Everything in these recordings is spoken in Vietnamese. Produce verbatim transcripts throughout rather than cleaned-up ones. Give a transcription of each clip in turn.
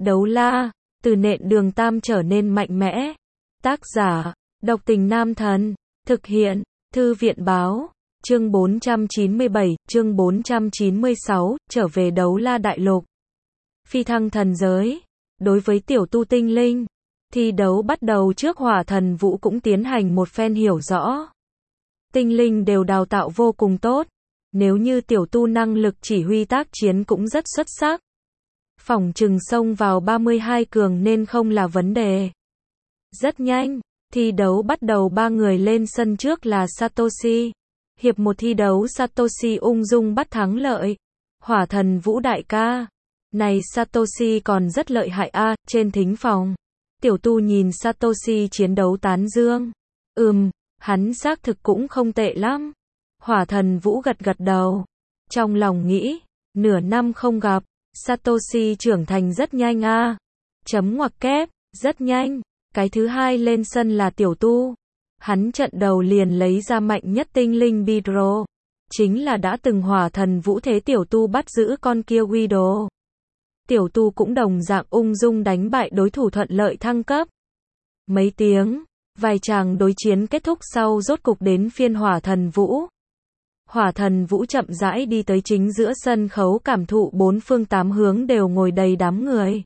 Đấu la, từ nện đường tam trở nên mạnh mẽ. Tác giả, độc tình nam thần. Thực hiện, thư viện báo. Chương bốn trăm chín mươi bảy, chương bốn trăm chín mươi sáu, trở về đấu la đại lục. Phi thăng thần giới. Đối với tiểu tu tinh linh, thi đấu bắt đầu trước Hỏa Thần Vũ cũng tiến hành một phen hiểu rõ. Tinh linh đều đào tạo vô cùng tốt. Nếu như tiểu tu năng lực chỉ huy tác chiến cũng rất xuất sắc. Phỏng chừng xông vào ba mươi hai cường nên không là vấn đề. Rất nhanh, thi đấu bắt đầu, ba người lên sân trước là Satoshi. Hiệp một thi đấu Satoshi ung dung bắt thắng lợi. Hỏa Thần Vũ đại ca. Này Satoshi còn rất lợi hại a. À, trên thính phòng. Tiểu tu nhìn Satoshi chiến đấu tán dương. Ừm, hắn xác thực cũng không tệ lắm. Hỏa Thần Vũ gật gật đầu. Trong lòng nghĩ, nửa năm không gặp, Satoshi trưởng thành rất nhanh a. À. Chấm ngoặc kép, rất nhanh. Cái thứ hai lên sân là tiểu tu. Hắn trận đầu liền lấy ra mạnh nhất tinh linh Bidro. Chính là đã từng Hỏa Thần Vũ thế tiểu tu bắt giữ con kia Guido. Tiểu tu cũng đồng dạng ung dung đánh bại đối thủ, thuận lợi thăng cấp. Mấy tiếng, vài tràng đối chiến kết thúc sau, rốt cục đến phiên Hỏa Thần Vũ. Hỏa Thần Vũ chậm rãi đi tới chính giữa sân khấu, cảm thụ bốn phương tám hướng đều ngồi đầy đám người.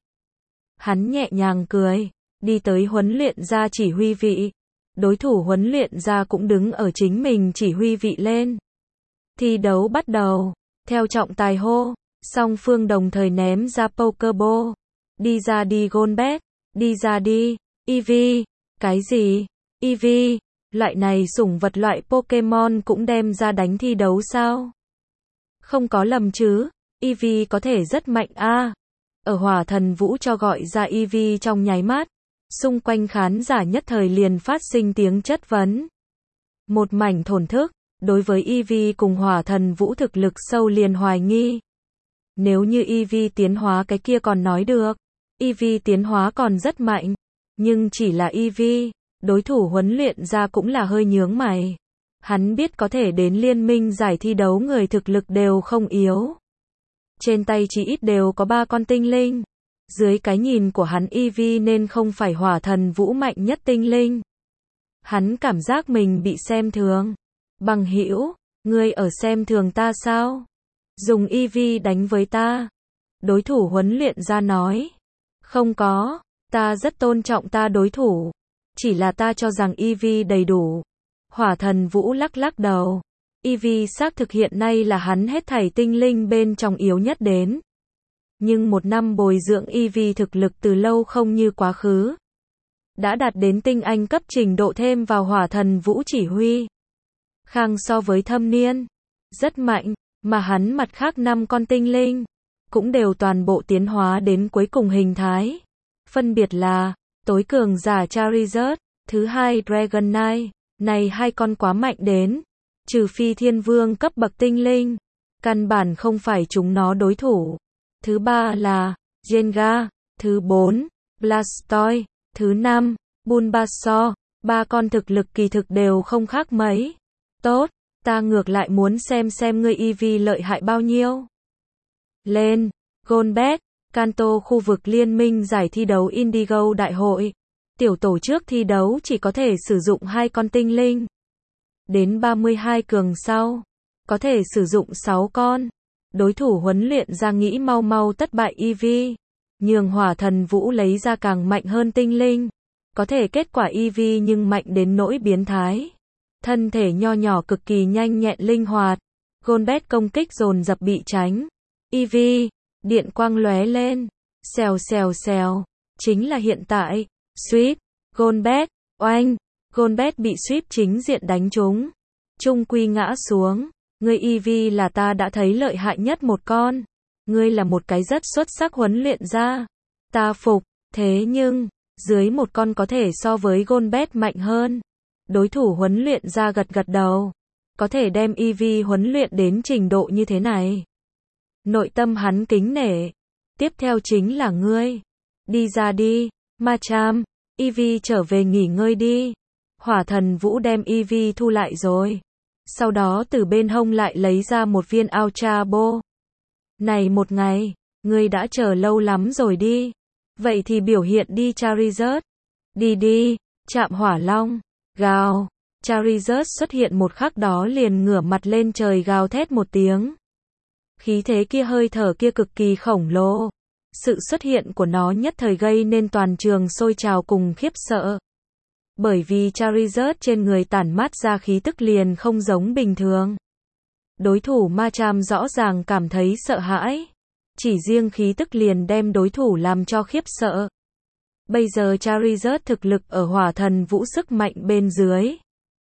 Hắn nhẹ nhàng cười, đi tới huấn luyện gia chỉ huy vị. Đối thủ huấn luyện gia cũng đứng ở chính mình chỉ huy vị lên. Thi đấu bắt đầu, theo trọng tài hô, song phương đồng thời ném ra Pokeball. Đi ra đi Golbat, đi ra đi, Eevee. Cái gì? Eevee? Loại này sủng vật loại Pokemon cũng đem ra đánh thi đấu sao? Không có lầm chứ, Eevee có thể rất mạnh a. À. Ở Hỏa Thần Vũ cho gọi ra Eevee trong nháy mắt, xung quanh khán giả nhất thời liền phát sinh tiếng chất vấn. Một mảnh thổn thức, đối với Eevee cùng Hỏa Thần Vũ thực lực sâu liền hoài nghi. Nếu như Eevee tiến hóa cái kia còn nói được, Eevee tiến hóa còn rất mạnh, nhưng chỉ là Eevee, đối thủ huấn luyện ra cũng là hơi nhướng mày. Hắn biết có thể đến liên minh giải thi đấu người thực lực đều không yếu. Trên tay chỉ ít đều có ba con tinh linh. Dưới cái nhìn của hắn Eevee nên không phải Hỏa Thần Vũ mạnh nhất tinh linh. Hắn cảm giác mình bị xem thường. Bằng hữu, ngươi ở xem thường ta sao? Dùng Eevee đánh với ta. Đối thủ huấn luyện ra nói. Không có, ta rất tôn trọng ta đối thủ. Chỉ là ta cho rằng Eevee đầy đủ. Hỏa Thần Vũ lắc lắc đầu. Eevee xác thực hiện nay là hắn hết thảy tinh linh bên trong yếu nhất đến. Nhưng một năm bồi dưỡng Eevee thực lực từ lâu không như quá khứ. Đã đạt đến tinh anh cấp trình độ, thêm vào Hỏa Thần Vũ chỉ huy. Khang so với thâm niên. Rất mạnh, mà hắn mặt khác năm con tinh linh. Cũng đều toàn bộ tiến hóa đến cuối cùng hình thái. Phân biệt là, tối cường giả Charizard, thứ hai Dragonite. Này hai con quá mạnh đến. Trừ phi thiên vương cấp bậc tinh linh. Căn bản không phải chúng nó đối thủ. Thứ ba là Jenga, thứ bốn Blastoise, thứ năm Bulbasaur. Ba con thực lực kỳ thực đều không khác mấy. Tốt, ta ngược lại muốn xem xem ngươi Eevee lợi hại bao nhiêu. Lên, Golbat, Kanto khu vực liên minh giải thi đấu Indigo đại hội. Tiểu tổ trước thi đấu chỉ có thể sử dụng hai con tinh linh. Đến ba mươi hai cường sau, có thể sử dụng sáu con. Đối thủ huấn luyện ra nghĩ mau mau tất bại Eevee. Nhường Hỏa Thần Vũ lấy ra càng mạnh hơn tinh linh. Có thể kết quả Eevee nhưng mạnh đến nỗi biến thái. Thân thể nho nhỏ cực kỳ nhanh nhẹn linh hoạt. Golbat công kích dồn dập bị tránh. Eevee, điện quang lóe lên. Xèo xèo xèo. Chính là hiện tại. Sweep, Golbat, oanh. Golbat bị sweep chính diện đánh trúng. Trung quy ngã xuống. Ngươi Eevee là ta đã thấy lợi hại nhất một con. Ngươi là một cái rất xuất sắc huấn luyện ra. Ta phục, thế nhưng, dưới một con có thể so với Golbat mạnh hơn. Đối thủ huấn luyện ra gật gật đầu. Có thể đem Eevee huấn luyện đến trình độ như thế này. Nội tâm hắn kính nể. Tiếp theo chính là ngươi. Đi ra đi, Machamp. Eevee trở về nghỉ ngơi đi. Hỏa Thần Vũ đem Eevee thu lại rồi. Sau đó từ bên hông lại lấy ra một viên Ultra Ball. Này một ngày, ngươi đã chờ lâu lắm rồi đi. Vậy thì biểu hiện đi Charizard. Đi đi, chạm hỏa long. Gào. Charizard xuất hiện một khắc đó liền ngửa mặt lên trời gào thét một tiếng. Khí thế kia, hơi thở kia cực kỳ khổng lồ. Sự xuất hiện của nó nhất thời gây nên toàn trường sôi trào cùng khiếp sợ. Bởi vì Charizard trên người tản mát ra khí tức liền không giống bình thường. Đối thủ Machamp rõ ràng cảm thấy sợ hãi. Chỉ riêng khí tức liền đem đối thủ làm cho khiếp sợ. Bây giờ Charizard thực lực ở hỏa thần vũ sức mạnh bên dưới.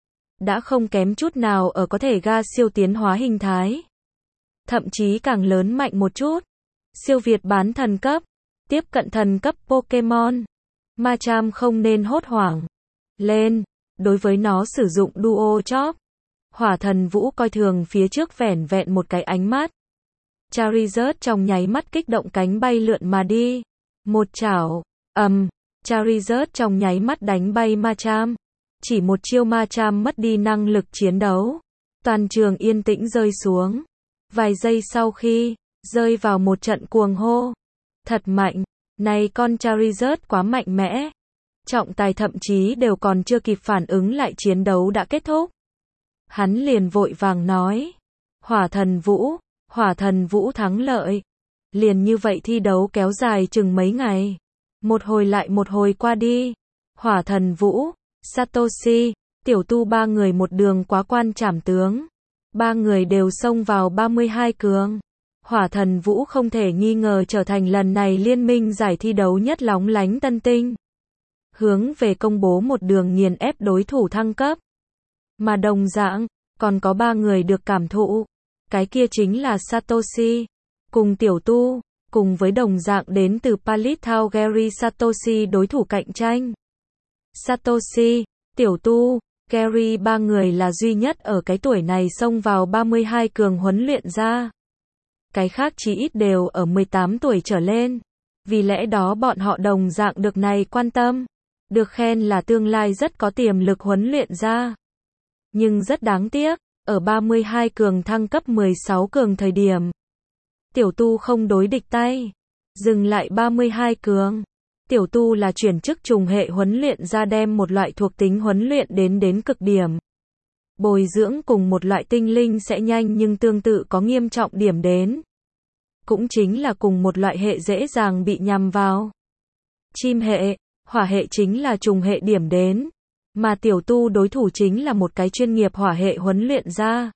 Đã không kém chút nào ở có thể ga siêu tiến hóa hình thái. Thậm chí càng lớn mạnh một chút. Siêu việt bán thần cấp. Tiếp cận thần cấp Pokemon. Machamp không nên hốt hoảng. Lên. Đối với nó sử dụng Duo Chop. Hỏa thần vũ coi thường phía trước vẻn vẹn một cái ánh mắt. Charizard trong nháy mắt kích động cánh bay lượn mà đi. Một chảo. Ầm. Um, Charizard trong nháy mắt đánh bay Machamp. Chỉ một chiêu Machamp mất đi năng lực chiến đấu. Toàn trường yên tĩnh rơi xuống. Vài giây sau khi rơi vào một trận cuồng hô. Thật mạnh. Này con Charizard quá mạnh mẽ. Trọng tài thậm chí đều còn chưa kịp phản ứng lại chiến đấu đã kết thúc. Hắn liền vội vàng nói. Hỏa thần vũ. Hỏa thần vũ thắng lợi. Liền như vậy thi đấu kéo dài chừng mấy ngày. Một hồi lại một hồi qua đi. Hỏa thần vũ, Satoshi, tiểu tu ba người một đường quá quan trảm tướng. Ba người đều xông vào ba mươi hai cường. Hỏa thần vũ không thể nghi ngờ trở thành lần này liên minh giải thi đấu nhất lóng lánh tân tinh. Hướng về công bố một đường nghiền ép đối thủ thăng cấp. Mà đồng dạng, còn có ba người được cảm thụ. Cái kia chính là Satoshi, cùng tiểu tu, cùng với đồng dạng đến từ Palithao Gary Satoshi đối thủ cạnh tranh. Satoshi, tiểu tu, Gary ba người là duy nhất ở cái tuổi này xông vào ba mươi hai cường huấn luyện ra. Cái khác chỉ ít đều ở mười tám tuổi trở lên. Vì lẽ đó bọn họ đồng dạng được này quan tâm. Được khen là tương lai rất có tiềm lực huấn luyện ra. Nhưng rất đáng tiếc, ở ba mươi hai cường thăng cấp mười sáu cường thời điểm. Tiểu tu không đối địch tay. Dừng lại ba mươi hai cường. Tiểu tu là chuyển chức trùng hệ huấn luyện ra đem một loại thuộc tính huấn luyện đến đến cực điểm. Bồi dưỡng cùng một loại tinh linh sẽ nhanh nhưng tương tự có nghiêm trọng điểm đến. Cũng chính là cùng một loại hệ dễ dàng bị nhằm vào. Chim hệ, hỏa hệ chính là trùng hệ điểm đến. Mà tiểu tu đối thủ chính là một cái chuyên nghiệp hỏa hệ huấn luyện ra.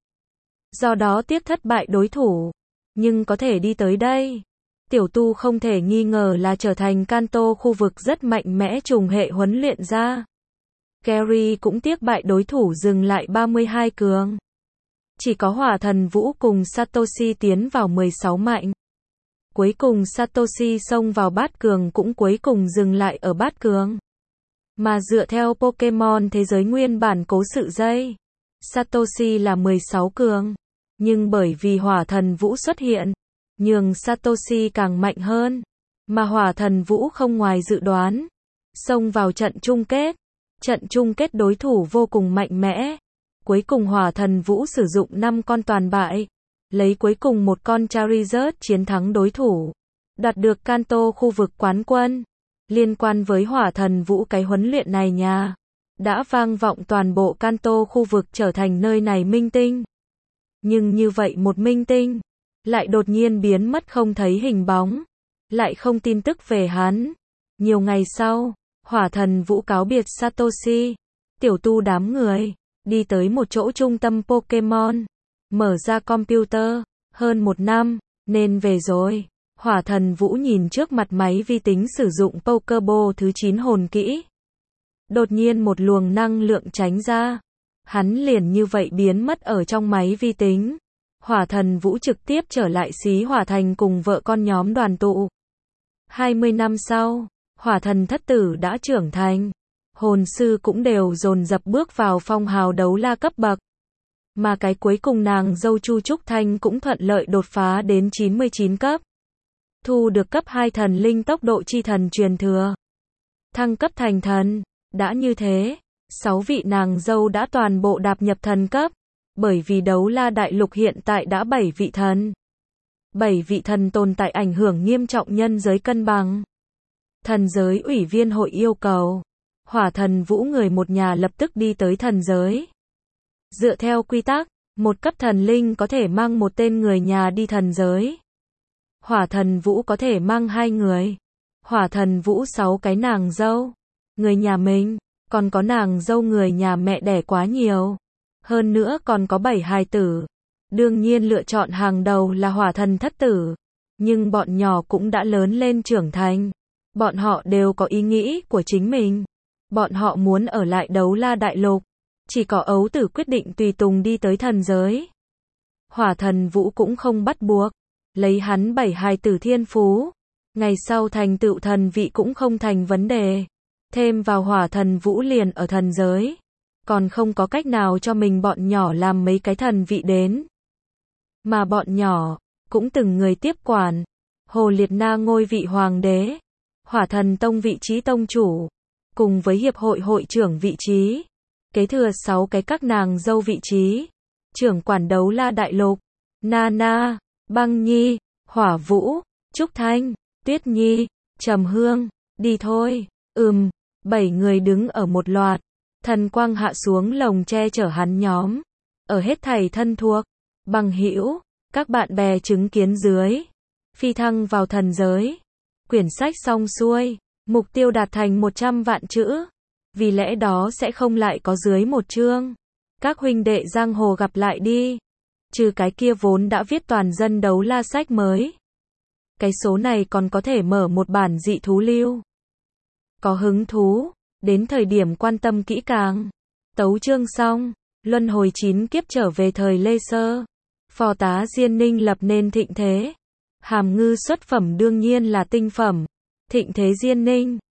Do đó tiếp thất bại đối thủ. Nhưng có thể đi tới đây. Tiểu tu không thể nghi ngờ là trở thành Kanto khu vực rất mạnh mẽ trùng hệ huấn luyện ra. Gary cũng tiếc bại đối thủ dừng lại ba mươi hai cường. Chỉ có hỏa thần vũ cùng Satoshi tiến vào mười sáu mạnh. Cuối cùng Satoshi xông vào bát cường cũng cuối cùng dừng lại ở bát cường. Mà dựa theo Pokemon thế giới nguyên bản cố sự dây, Satoshi là mười sáu cường. Nhưng bởi vì hỏa thần vũ xuất hiện, nhường Satoshi càng mạnh hơn. Mà hỏa thần vũ không ngoài dự đoán. Xông vào trận chung kết. Trận chung kết đối thủ vô cùng mạnh mẽ. Cuối cùng hỏa thần vũ sử dụng năm con toàn bại. Lấy cuối cùng một con Charizard chiến thắng đối thủ. Đoạt được Kanto khu vực quán quân. Liên quan với hỏa thần vũ cái huấn luyện này nha. Đã vang vọng toàn bộ Kanto khu vực trở thành nơi này minh tinh. Nhưng như vậy một minh tinh. Lại đột nhiên biến mất không thấy hình bóng. Lại không tin tức về hắn. Nhiều ngày sau, hỏa thần vũ cáo biệt Satoshi. Tiểu tu đám người. Đi tới một chỗ trung tâm Pokemon. Mở ra computer. Hơn một năm. Nên về rồi. Hỏa thần vũ nhìn trước mặt máy vi tính sử dụng Pokeball thứ chín hồn kỹ. Đột nhiên một luồng năng lượng tránh ra. Hắn liền như vậy biến mất ở trong máy vi tính. Hỏa thần vũ trực tiếp trở lại xí hỏa thành cùng vợ con nhóm đoàn tụ. hai mươi năm sau, hỏa thần thất tử đã trưởng thành. Hồn sư cũng đều dồn dập bước vào phong hào đấu la cấp bậc. Mà cái cuối cùng nàng dâu Chu Trúc Thanh cũng thuận lợi đột phá đến chín mươi chín cấp. Thu được cấp hai thần linh tốc độ chi thần truyền thừa. Thăng cấp thành thần. Đã như thế, sáu vị nàng dâu đã toàn bộ đạp nhập thần cấp. Bởi vì đấu la đại lục hiện tại đã bảy vị thần. bảy vị thần tồn tại ảnh hưởng nghiêm trọng nhân giới cân bằng. Thần giới ủy viên hội yêu cầu. Hỏa thần vũ người một nhà lập tức đi tới thần giới. Dựa theo quy tắc, một cấp thần linh có thể mang một tên người nhà đi thần giới. Hỏa thần vũ có thể mang hai người. Hỏa thần vũ sáu cái nàng dâu. Người nhà mình, còn có nàng dâu người nhà mẹ đẻ quá nhiều. Hơn nữa còn có bảy hài tử. Đương nhiên lựa chọn hàng đầu là hỏa thần thất tử. Nhưng bọn nhỏ cũng đã lớn lên trưởng thành. Bọn họ đều có ý nghĩ của chính mình. Bọn họ muốn ở lại Đấu La Đại Lục. Chỉ có ấu tử quyết định tùy tùng đi tới thần giới. Hỏa thần vũ cũng không bắt buộc. Lấy hắn bảy hài tử thiên phú. Ngày sau thành tựu thần vị cũng không thành vấn đề. Thêm vào hỏa thần vũ liền ở thần giới. Còn không có cách nào cho mình bọn nhỏ làm mấy cái thần vị đến. Mà bọn nhỏ, cũng từng người tiếp quản. Hồ Liệt Na ngôi vị hoàng đế. Hỏa thần tông vị trí tông chủ. Cùng với hiệp hội hội trưởng vị trí. Kế thừa sáu cái các nàng dâu vị trí. Trưởng quản Đấu La Đại Lục. Nana, Băng Nhi, Hỏa Vũ, Trúc Thanh, Tuyết Nhi, Trầm Hương. Đi thôi. Ừm, bảy người đứng ở một loạt. Thần quang hạ xuống lồng che chở hắn nhóm. Ở hết thảy thân thuộc, bằng hữu, các bạn bè chứng kiến dưới. Phi thăng vào thần giới. Quyển sách xong xuôi. Mục tiêu đạt thành một trăm vạn chữ. Vì lẽ đó sẽ không lại có dưới một chương. Các huynh đệ giang hồ gặp lại đi. Trừ cái kia vốn đã viết toàn dân Đấu La sách mới. Cái số này còn có thể mở một bản dị thú lưu. Có hứng thú, đến thời điểm quan tâm kỹ càng. Tấu chương xong, luân hồi chín kiếp trở về thời Lê Sơ. Phò tá Diên Ninh lập nên thịnh thế. Hàm ngư xuất phẩm đương nhiên là tinh phẩm. Thịnh thế Diên Ninh.